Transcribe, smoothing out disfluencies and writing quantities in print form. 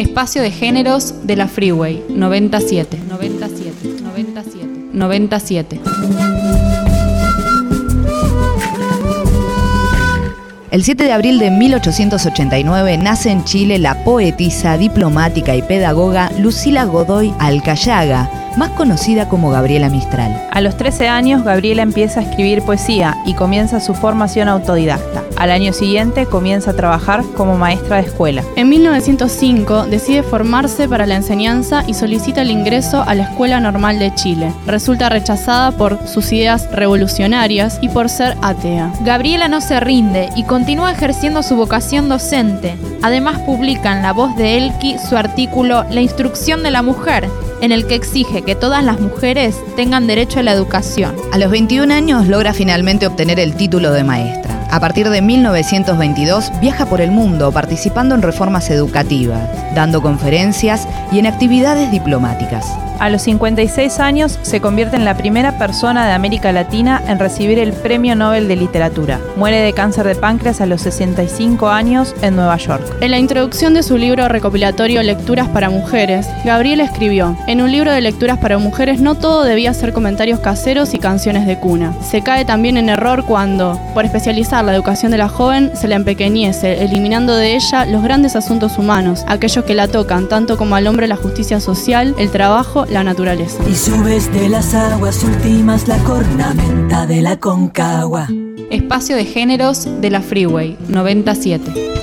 Espacio de géneros de la Freeway 97. El 7 de abril de 1889 nace en Chile la poetisa, diplomática y pedagoga Lucila Godoy Alcayaga, más conocida como Gabriela Mistral. A los 13 años, Gabriela empieza a escribir poesía y comienza su formación autodidacta. Al año siguiente, comienza a trabajar como maestra de escuela. En 1905 decide formarse para la enseñanza y solicita el ingreso a la Escuela Normal de Chile. Resulta rechazada por sus ideas revolucionarias y por ser atea. Gabriela no se rinde y continúa ejerciendo su vocación docente. Además, publica en La Voz de Elqui su artículo La instrucción de la mujer, en el que exige que todas las mujeres tengan derecho a la educación. A los 21 años logra finalmente obtener el título de maestra. A partir de 1922 viaja por el mundo participando en reformas educativas, dando conferencias y en actividades diplomáticas. A los 56 años se convierte en la primera persona de América Latina en recibir el Premio Nobel de Literatura. Muere de cáncer de páncreas a los 65 años en Nueva York. En la introducción de su libro recopilatorio Lecturas para Mujeres, Gabriela escribió: en un libro de lecturas para mujeres no todo debía ser comentarios caseros y canciones de cuna. Se cae también en error cuando, por especializar la educación de la joven, se la empequeñece, eliminando de ella los grandes asuntos humanos, aquellos que la tocan tanto como al hombre la justicia social, el trabajo, la naturaleza. Y subes de las aguas últimas la cornamenta de la Concagua. Espacio de géneros de la Freeway 97.